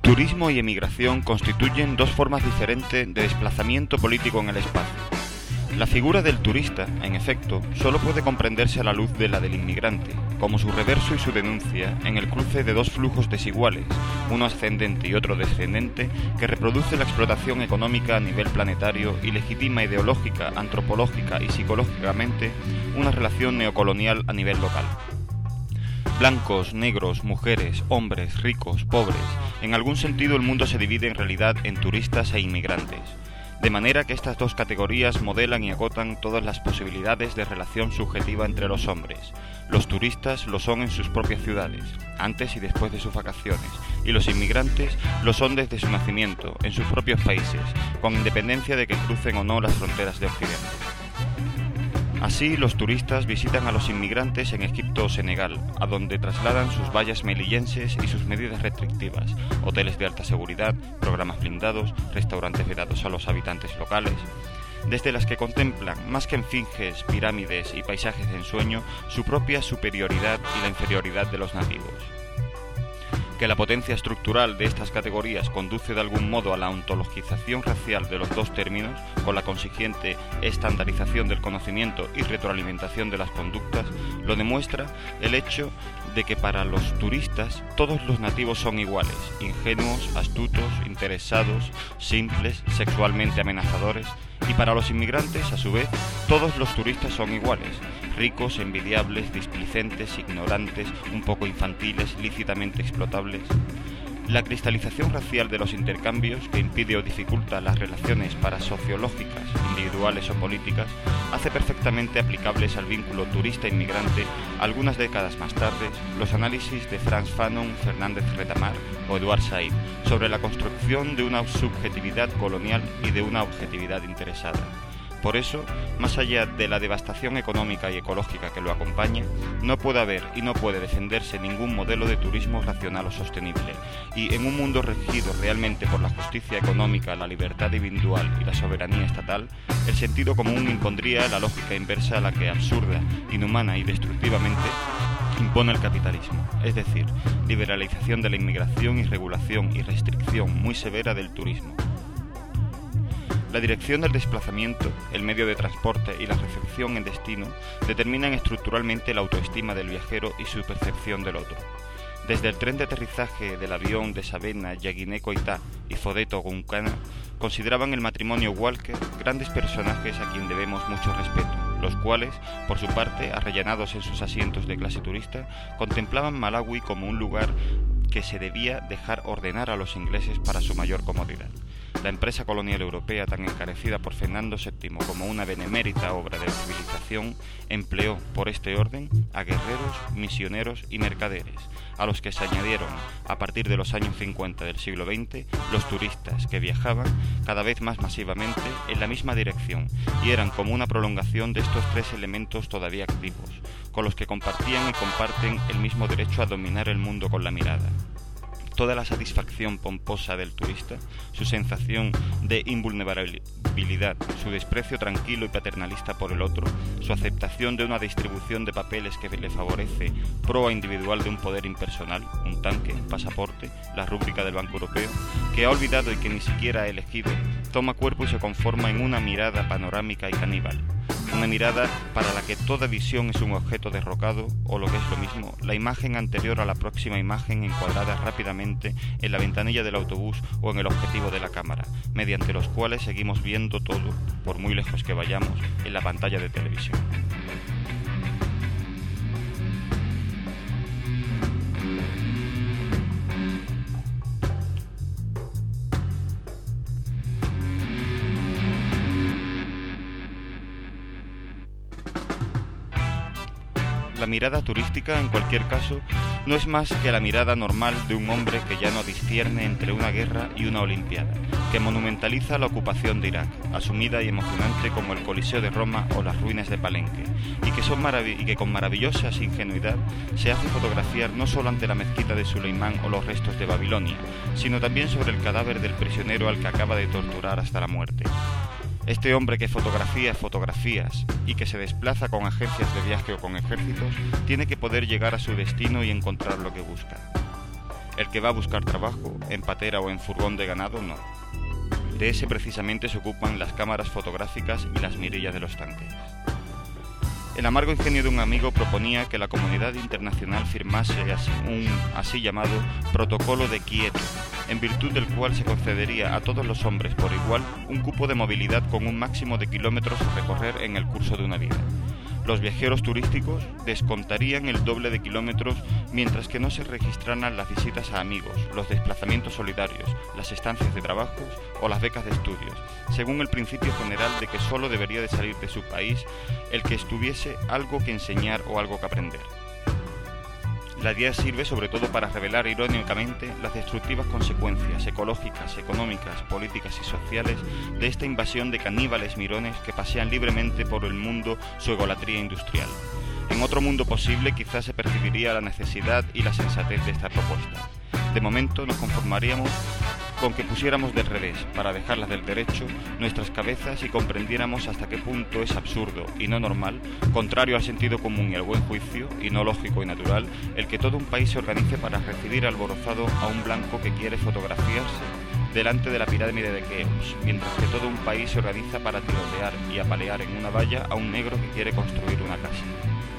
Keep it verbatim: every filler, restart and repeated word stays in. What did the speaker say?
Turismo y emigración constituyen dos formas diferentes de desplazamiento político en el espacio. La figura del turista, en efecto, solo puede comprenderse a la luz de la del inmigrante, como su reverso y su denuncia en el cruce de dos flujos desiguales, uno ascendente y otro descendente, que reproduce la explotación económica a nivel planetario y legitima ideológica, antropológica y psicológicamente una relación neocolonial a nivel local. Blancos, negros, mujeres, hombres, ricos, pobres, en algún sentido el mundo se divide en realidad en turistas e inmigrantes, de manera que estas dos categorías modelan y agotan todas las posibilidades de relación subjetiva entre los hombres. Los turistas lo son en sus propias ciudades, antes y después de sus vacaciones, y los inmigrantes lo son desde su nacimiento, en sus propios países, con independencia de que crucen o no las fronteras de Occidente. Así, los turistas visitan a los inmigrantes en Egipto o Senegal, a donde trasladan sus vallas melillenses y sus medidas restrictivas, hoteles de alta seguridad, programas blindados, restaurantes vedados a los habitantes locales, desde las que contemplan, más que en finges, pirámides y paisajes de ensueño, su propia superioridad y la inferioridad de los nativos. Que la potencia estructural de estas categorías conduce de algún modo a la ontologización racial de los dos términos, con la consiguiente estandarización del conocimiento y retroalimentación de las conductas, lo demuestra el hecho de que para los turistas todos los nativos son iguales, ingenuos, astutos, interesados, simples, sexualmente amenazadores, y para los inmigrantes, a su vez, todos los turistas son iguales, ricos, envidiables, displicentes, ignorantes, un poco infantiles, lícitamente explotables. La cristalización racial de los intercambios, que impide o dificulta las relaciones parasociológicas, individuales o políticas, hace perfectamente aplicables al vínculo turista-inmigrante algunas décadas más tarde los análisis de Frantz Fanon, Fernández Retamar o Eduard Said sobre la construcción de una subjetividad colonial y de una objetividad interesada. Por eso, más allá de la devastación económica y ecológica que lo acompaña, no puede haber y no puede defenderse ningún modelo de turismo racional o sostenible, y en un mundo regido realmente por la justicia económica, la libertad individual y la soberanía estatal, el sentido común impondría la lógica inversa a la que absurda, inhumana y destructivamente impone el capitalismo, es decir, liberalización de la inmigración y regulación y restricción muy severa del turismo. La dirección del desplazamiento, el medio de transporte y la recepción en destino determinan estructuralmente la autoestima del viajero y su percepción del otro. Desde el tren de aterrizaje del avión de Sabena, Yaguiné Coitá y Fodeto Guncana, consideraban el matrimonio Walker grandes personajes a quien debemos mucho respeto, los cuales, por su parte, arrellanados en sus asientos de clase turista, contemplaban Malawi como un lugar que se debía dejar ordenar a los ingleses para su mayor comodidad. La empresa colonial europea, tan encarecida por Fernando séptimo como una benemérita obra de civilización, empleó, por este orden, a guerreros, misioneros y mercaderes, a los que se añadieron, a partir de los años cincuenta del siglo veinte, los turistas que viajaban cada vez más masivamente en la misma dirección y eran como una prolongación de estos tres elementos todavía activos, con los que compartían y comparten el mismo derecho a dominar el mundo con la mirada. Toda la satisfacción pomposa del turista, su sensación de invulnerabilidad, su desprecio tranquilo y paternalista por el otro, su aceptación de una distribución de papeles que le favorece, proa individual de un poder impersonal, un tanque, un pasaporte, la rúbrica del Banco Europeo, que ha olvidado y que ni siquiera ha elegido, toma cuerpo y se conforma en una mirada panorámica y caníbal. Una mirada para la que toda visión es un objeto derrocado, o lo que es lo mismo, la imagen anterior a la próxima imagen encuadrada rápidamente en la ventanilla del autobús o en el objetivo de la cámara, mediante los cuales seguimos viendo todo, por muy lejos que vayamos, en la pantalla de televisión. La mirada turística, en cualquier caso, no es más que la mirada normal de un hombre que ya no discierne entre una guerra y una olimpiada, que monumentaliza la ocupación de Irak, asumida y emocionante como el Coliseo de Roma o las ruinas de Palenque, y que, son marav- y que con maravillosa ingenuidad se hace fotografiar no solo ante la mezquita de Suleimán o los restos de Babilonia, sino también sobre el cadáver del prisionero al que acaba de torturar hasta la muerte. Este hombre que fotografía fotografías y que se desplaza con agencias de viaje o con ejércitos, tiene que poder llegar a su destino y encontrar lo que busca. El que va a buscar trabajo, en patera o en furgón de ganado, no. De ese precisamente se ocupan las cámaras fotográficas y las mirillas de los tanques. El amargo ingenio de un amigo proponía que la comunidad internacional firmase un así llamado Protocolo de Kioto, en virtud del cual se concedería a todos los hombres por igual un cupo de movilidad con un máximo de kilómetros a recorrer en el curso de una vida. Los viajeros turísticos descontarían el doble de kilómetros, mientras que no se registraran las visitas a amigos, los desplazamientos solidarios, las estancias de trabajos o las becas de estudios, según el principio general de que solo debería de salir de su país el que estuviese algo que enseñar o algo que aprender. La idea sirve sobre todo para revelar irónicamente las destructivas consecuencias ecológicas, económicas, políticas y sociales de esta invasión de caníbales mirones que pasean libremente por el mundo su egolatría industrial. En otro mundo posible quizás se percibiría la necesidad y la sensatez de esta propuesta. De momento nos conformaríamos con que pusiéramos del revés, para dejarlas del derecho, nuestras cabezas y comprendiéramos hasta qué punto es absurdo y no normal, contrario al sentido común y al buen juicio, y no lógico y natural, el que todo un país se organice para recibir alborozado a un blanco que quiere fotografiarse delante de la pirámide de Keops, mientras que todo un país se organiza para tirotear y apalear en una valla a un negro que quiere construir una casa.